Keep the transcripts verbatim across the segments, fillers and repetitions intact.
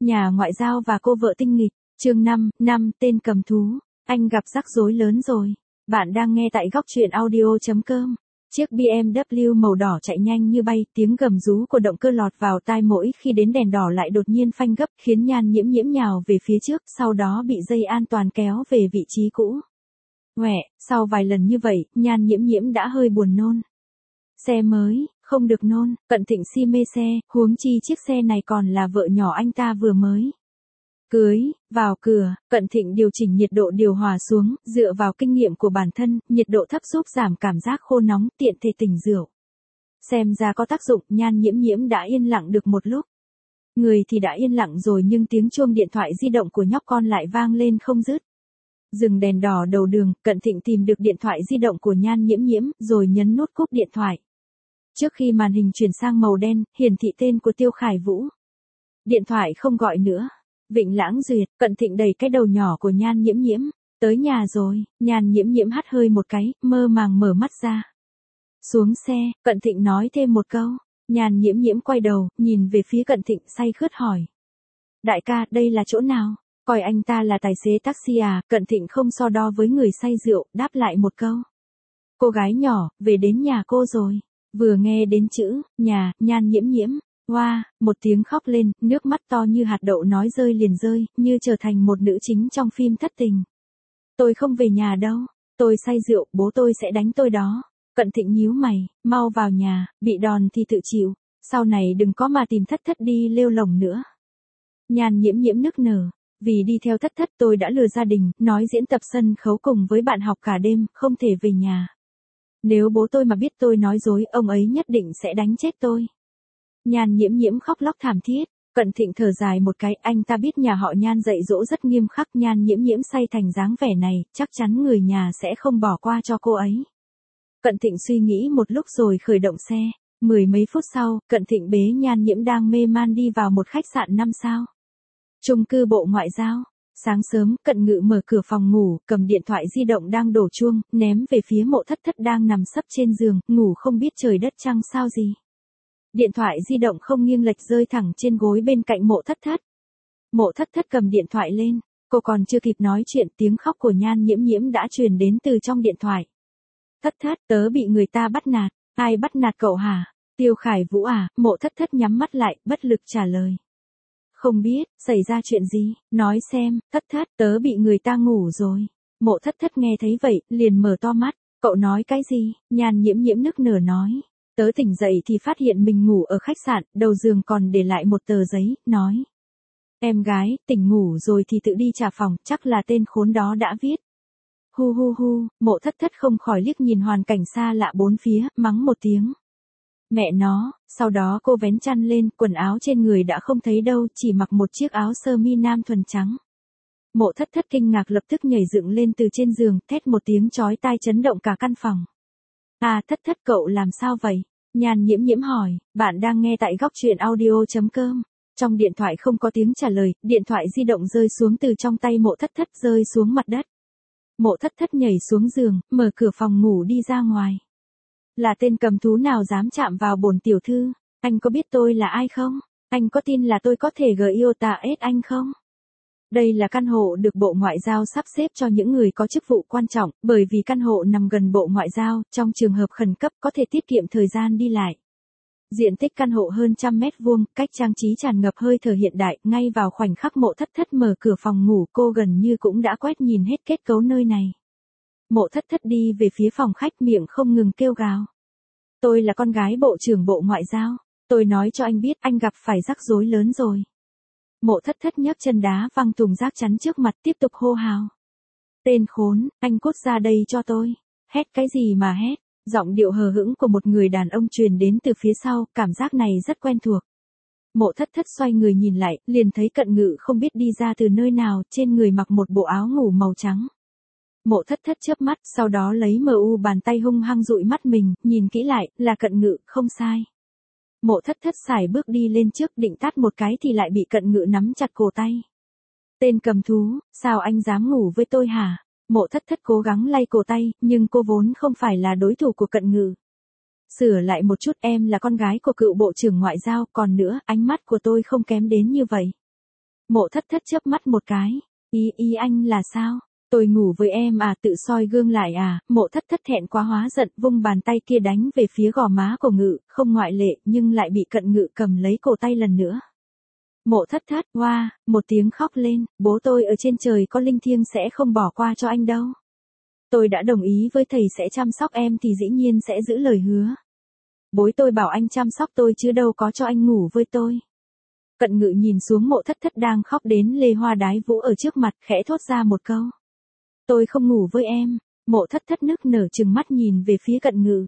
Nhà ngoại giao và cô vợ tinh nghịch, chương năm, năm tên cầm thú, anh gặp rắc rối lớn rồi. Bạn đang nghe tại góc truyện audio.com. Chiếc bê em vê màu đỏ chạy nhanh như bay, tiếng gầm rú của động cơ lọt vào tai mỗi khi đến đèn đỏ lại đột nhiên phanh gấp, khiến Nhan Nhiễm Nhiễm nhào về phía trước, sau đó bị dây an toàn kéo về vị trí cũ. Ngoẹ, sau vài lần như vậy, Nhan Nhiễm Nhiễm đã hơi buồn nôn. Xe mới, không được nôn, Cận Thịnh si mê xe, huống chi chiếc xe này còn là vợ nhỏ anh ta vừa mới cưới. Vào cửa, Cận Thịnh điều chỉnh nhiệt độ điều hòa xuống, dựa vào kinh nghiệm của bản thân, nhiệt độ thấp giúp giảm cảm giác khô nóng, tiện thể tỉnh rượu. Xem ra có tác dụng, Nhan Nhiễm Nhiễm đã yên lặng được một lúc. Người thì đã yên lặng rồi nhưng tiếng chuông điện thoại di động của nhóc con lại vang lên không dứt. Dừng đèn đỏ đầu đường, Cận Thịnh tìm được điện thoại di động của Nhan Nhiễm Nhiễm, rồi nhấn nút cúp điện thoại. Trước khi màn hình chuyển sang màu đen, hiển thị tên của Tiêu Khải Vũ. Điện thoại không gọi nữa. Vịnh Lãng Duyệt, Cận Thịnh đẩy cái đầu nhỏ của Nhan Nhiễm Nhiễm. Tới nhà rồi, Nhan Nhiễm Nhiễm hắt hơi một cái, mơ màng mở mắt ra. Xuống xe, Cận Thịnh nói thêm một câu. Nhan Nhiễm Nhiễm quay đầu, nhìn về phía Cận Thịnh say khướt hỏi. Đại ca, đây là chỗ nào? Coi anh ta là tài xế taxi à? Cận Thịnh không so đo với người say rượu, đáp lại một câu. Cô gái nhỏ, về đến nhà cô rồi. Vừa nghe đến chữ, nhà, Nhan Nhiễm Nhiễm, hoa, wow, một tiếng khóc lên, nước mắt to như hạt đậu nói rơi liền rơi, như trở thành một nữ chính trong phim thất tình. Tôi không về nhà đâu, tôi say rượu, bố tôi sẽ đánh tôi đó. Cận Thịnh nhíu mày, mau vào nhà, bị đòn thì tự chịu, sau này đừng có mà tìm thất thất đi lêu lổng nữa. Nhan Nhiễm Nhiễm nức nở, vì đi theo thất thất tôi đã lừa gia đình, nói diễn tập sân khấu cùng với bạn học cả đêm, không thể về nhà. Nếu bố tôi mà biết tôi nói dối, ông ấy nhất định sẽ đánh chết tôi. Nhan Nhiễm Nhiễm khóc lóc thảm thiết. Cận Thịnh thở dài một cái, anh ta biết nhà họ Nhan dạy dỗ rất nghiêm khắc, Nhan Nhiễm Nhiễm say thành dáng vẻ này, chắc chắn người nhà sẽ không bỏ qua cho cô ấy. Cận Thịnh suy nghĩ một lúc rồi khởi động xe. Mười mấy phút sau, Cận Thịnh bế Nhan Nhiễm đang mê man đi vào một khách sạn năm sao. Chung cư Bộ Ngoại giao. Sáng sớm, Cận Ngự mở cửa phòng ngủ, cầm điện thoại di động đang đổ chuông, ném về phía Mộ Thất Thất đang nằm sấp trên giường, ngủ không biết trời đất trăng sao gì. Điện thoại di động không nghiêng lệch rơi thẳng trên gối bên cạnh Mộ Thất Thất. Mộ Thất Thất cầm điện thoại lên, cô còn chưa kịp nói chuyện, tiếng khóc của Nhan Nhiễm Nhiễm đã truyền đến từ trong điện thoại. Thất Thất, tớ bị người ta bắt nạt. Ai bắt nạt cậu hả? Tiêu Khải Vũ à? Mộ Thất Thất nhắm mắt lại, bất lực trả lời. Không biết, xảy ra chuyện gì, nói xem. Thất Thất, tớ bị người ta ngủ rồi. Mộ Thất Thất nghe thấy vậy, liền mở to mắt. Cậu nói cái gì? Nhan Nhiễm Nhiễm nức nở nói. Tớ tỉnh dậy thì phát hiện mình ngủ ở khách sạn, đầu giường còn để lại một tờ giấy, nói. Em gái, tỉnh ngủ rồi thì tự đi trả phòng, chắc là tên khốn đó đã viết. Hu hu hu, Mộ Thất Thất không khỏi liếc nhìn hoàn cảnh xa lạ bốn phía, mắng một tiếng. Mẹ nó, sau đó cô vén chăn lên, quần áo trên người đã không thấy đâu, chỉ mặc một chiếc áo sơ mi nam thuần trắng. Mộ Thất Thất kinh ngạc lập tức nhảy dựng lên từ trên giường, thét một tiếng chói tai chấn động cả căn phòng. À, Thất Thất cậu làm sao vậy? Nhan Nhiễm Nhiễm hỏi, bạn đang nghe tại góc truyện audio.com. Trong điện thoại không có tiếng trả lời, điện thoại di động rơi xuống từ trong tay Mộ Thất Thất rơi xuống mặt đất. Mộ Thất Thất nhảy xuống giường, mở cửa phòng ngủ đi ra ngoài. Là tên cầm thú nào dám chạm vào bổn tiểu thư? Anh có biết tôi là ai không? Anh có tin là tôi có thể gợi yêu tà ết anh không? Đây là căn hộ được Bộ Ngoại giao sắp xếp cho những người có chức vụ quan trọng, bởi vì căn hộ nằm gần Bộ Ngoại giao, trong trường hợp khẩn cấp có thể tiết kiệm thời gian đi lại. Diện tích căn hộ hơn trăm mét vuông, cách trang trí tràn ngập hơi thở hiện đại, ngay vào khoảnh khắc Mộ Thất Thất mở cửa phòng ngủ, cô gần như cũng đã quét nhìn hết kết cấu nơi này. Mộ Thất Thất đi về phía phòng khách, miệng không ngừng kêu gào. Tôi là con gái Bộ trưởng Bộ Ngoại giao, tôi nói cho anh biết anh gặp phải rắc rối lớn rồi. Mộ Thất Thất nhấc chân đá văng thùng rác chắn trước mặt, tiếp tục hô hào. Tên khốn, anh cút ra đây cho tôi. Hét cái gì mà hét? Giọng điệu hờ hững của một người đàn ông truyền đến từ phía sau, cảm giác này rất quen thuộc. Mộ Thất Thất xoay người nhìn lại, liền thấy Cận Ngự không biết đi ra từ nơi nào, trên người mặc một bộ áo ngủ màu trắng. Mộ Thất Thất chớp mắt, sau đó lấy mờ u bàn tay hung hăng dụi mắt mình, nhìn kỹ lại, là Cận Ngự, không sai. Mộ Thất Thất sải bước đi lên trước, định tát một cái thì lại bị Cận Ngự nắm chặt cổ tay. Tên cầm thú, sao anh dám ngủ với tôi hả? Mộ Thất Thất cố gắng lay cổ tay, nhưng cô vốn không phải là đối thủ của Cận Ngự. Sửa lại một chút, em là con gái của cựu Bộ trưởng Ngoại giao, còn nữa, ánh mắt của tôi không kém đến như vậy. Mộ thất thất chớp mắt một cái. Ý ý anh là sao? Tôi ngủ với em à, tự soi gương lại à? Mộ thất thất thẹn quá hóa giận, vung bàn tay kia đánh về phía gò má của Ngự, không ngoại lệ, nhưng lại bị Cận Ngự cầm lấy cổ tay lần nữa. Mộ thất thất, hoa, wow, một tiếng khóc lên, bố tôi ở trên trời có linh thiêng sẽ không bỏ qua cho anh đâu. Tôi đã đồng ý với thầy sẽ chăm sóc em thì dĩ nhiên sẽ giữ lời hứa. Bối tôi bảo anh chăm sóc tôi chứ đâu có cho anh ngủ với tôi. Cận Ngự nhìn xuống Mộ thất thất đang khóc đến lê hoa đái vũ ở trước mặt, khẽ thốt ra một câu. Tôi không ngủ với em. Mộ thất thất nức nở trừng mắt nhìn về phía Cận Ngự.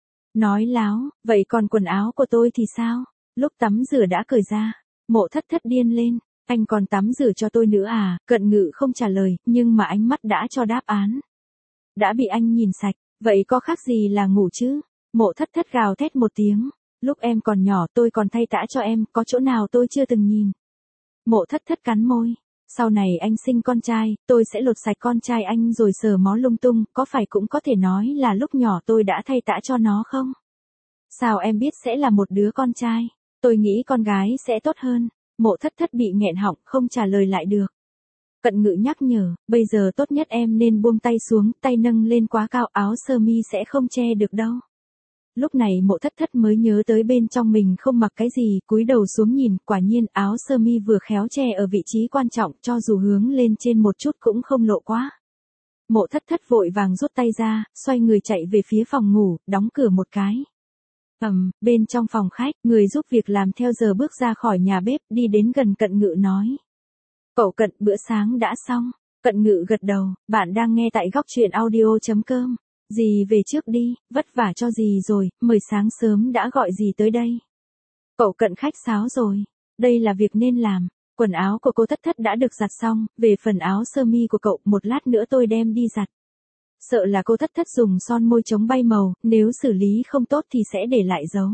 Nói láo, vậy còn quần áo của tôi thì sao? Lúc tắm rửa đã cởi ra. Mộ thất thất điên lên. Anh còn tắm rửa cho tôi nữa à? Cận Ngự không trả lời, nhưng mà ánh mắt đã cho đáp án. Đã bị anh nhìn sạch, vậy có khác gì là ngủ chứ? Mộ thất thất gào thét một tiếng. Lúc em còn nhỏ tôi còn thay tã cho em, có chỗ nào tôi chưa từng nhìn. Mộ thất thất cắn môi. Sau này anh sinh con trai, tôi sẽ lột sạch con trai anh rồi sờ mó lung tung, có phải cũng có thể nói là lúc nhỏ tôi đã thay tã cho nó không? Sao em biết sẽ là một đứa con trai? Tôi nghĩ con gái sẽ tốt hơn. Mộ thất thất bị nghẹn họng, không trả lời lại được. Cận Ngự nhắc nhở, bây giờ tốt nhất em nên buông tay xuống, tay nâng lên quá cao, áo sơ mi sẽ không che được đâu. Lúc này Mộ thất thất mới nhớ tới bên trong mình không mặc cái gì, cúi đầu xuống nhìn, quả nhiên áo sơ mi vừa khéo che ở vị trí quan trọng, cho dù hướng lên trên một chút cũng không lộ quá. Mộ thất thất vội vàng rút tay ra, xoay người chạy về phía phòng ngủ, đóng cửa một cái. Ầm, um, bên trong phòng khách, người giúp việc làm theo giờ bước ra khỏi nhà bếp, đi đến gần Cận Ngự nói. Cậu Cận, bữa sáng đã xong. Cận Ngự gật đầu, bạn đang nghe tại góc truyện audio chấm com. Dì về trước đi, vất vả cho dì rồi, mời sáng sớm đã gọi dì tới đây. Cậu Cận khách sáo rồi, đây là việc nên làm. Quần áo của cô thất thất đã được giặt xong, về phần áo sơ mi của cậu một lát nữa tôi đem đi giặt. Sợ là cô thất thất dùng son môi chống bay màu, nếu xử lý không tốt thì sẽ để lại dấu.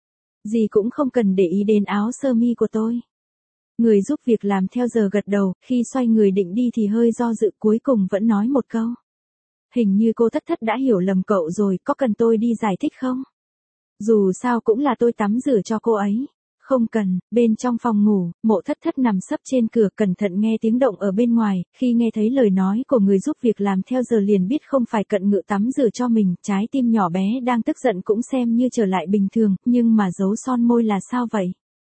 Dì cũng không cần để ý đến áo sơ mi của tôi. Người giúp việc làm theo giờ gật đầu, khi xoay người định đi thì hơi do dự, cuối cùng vẫn nói một câu. Hình như cô thất thất đã hiểu lầm cậu rồi, có cần tôi đi giải thích không? Dù sao cũng là tôi tắm rửa cho cô ấy. Không cần. Bên trong phòng ngủ, Mộ thất thất nằm sấp trên cửa, cẩn thận nghe tiếng động ở bên ngoài, khi nghe thấy lời nói của người giúp việc làm theo giờ liền biết không phải Cận Ngự tắm rửa cho mình, trái tim nhỏ bé đang tức giận cũng xem như trở lại bình thường, nhưng mà giấu son môi là sao vậy?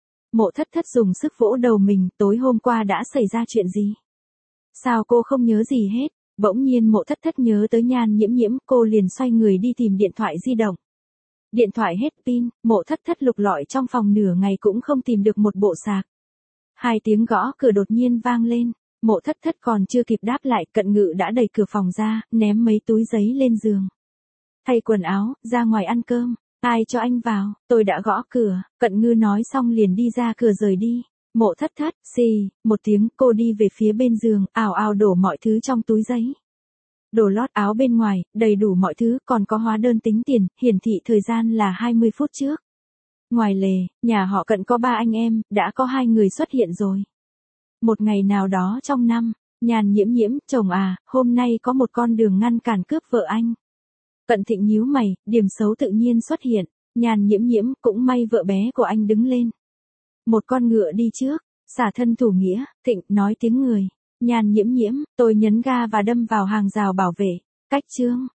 Mộ thất thất dùng sức vỗ đầu mình, tối hôm qua đã xảy ra chuyện gì? Sao cô không nhớ gì hết? Bỗng nhiên Mộ thất thất nhớ tới Nhan Nhiễm Nhiễm, cô liền xoay người đi tìm điện thoại di động. Điện thoại hết pin, Mộ thất thất lục lọi trong phòng nửa ngày cũng không tìm được một bộ sạc. Hai tiếng gõ cửa đột nhiên vang lên, Mộ thất thất còn chưa kịp đáp lại, Cận Ngự đã đẩy cửa phòng ra, ném mấy túi giấy lên giường. Thay quần áo, ra ngoài ăn cơm. Ai cho anh vào? Tôi đã gõ cửa. Cận Ngư nói xong liền đi ra cửa rời đi. Mộ thất thất, xì, một tiếng, cô đi về phía bên giường, ào ào đổ mọi thứ trong túi giấy. Đồ lót, áo bên ngoài, đầy đủ mọi thứ, còn có hóa đơn tính tiền, hiển thị thời gian là hai mươi phút trước. Ngoài lề, nhà họ Cận có ba anh em, đã có hai người xuất hiện rồi. Một ngày nào đó trong năm, Nhan Nhiễm Nhiễm, chồng à, hôm nay có một con đường ngăn cản cướp vợ anh. Cận Thịnh nhíu mày, điểm xấu tự nhiên xuất hiện, Nhan Nhiễm Nhiễm, cũng may vợ bé của anh đứng lên. Một con ngựa đi trước, xả thân thủ nghĩa, Thịnh, nói tiếng người. Nhan Nhiễm Nhiễm, tôi nhấn ga và đâm vào hàng rào bảo vệ. Cách chương.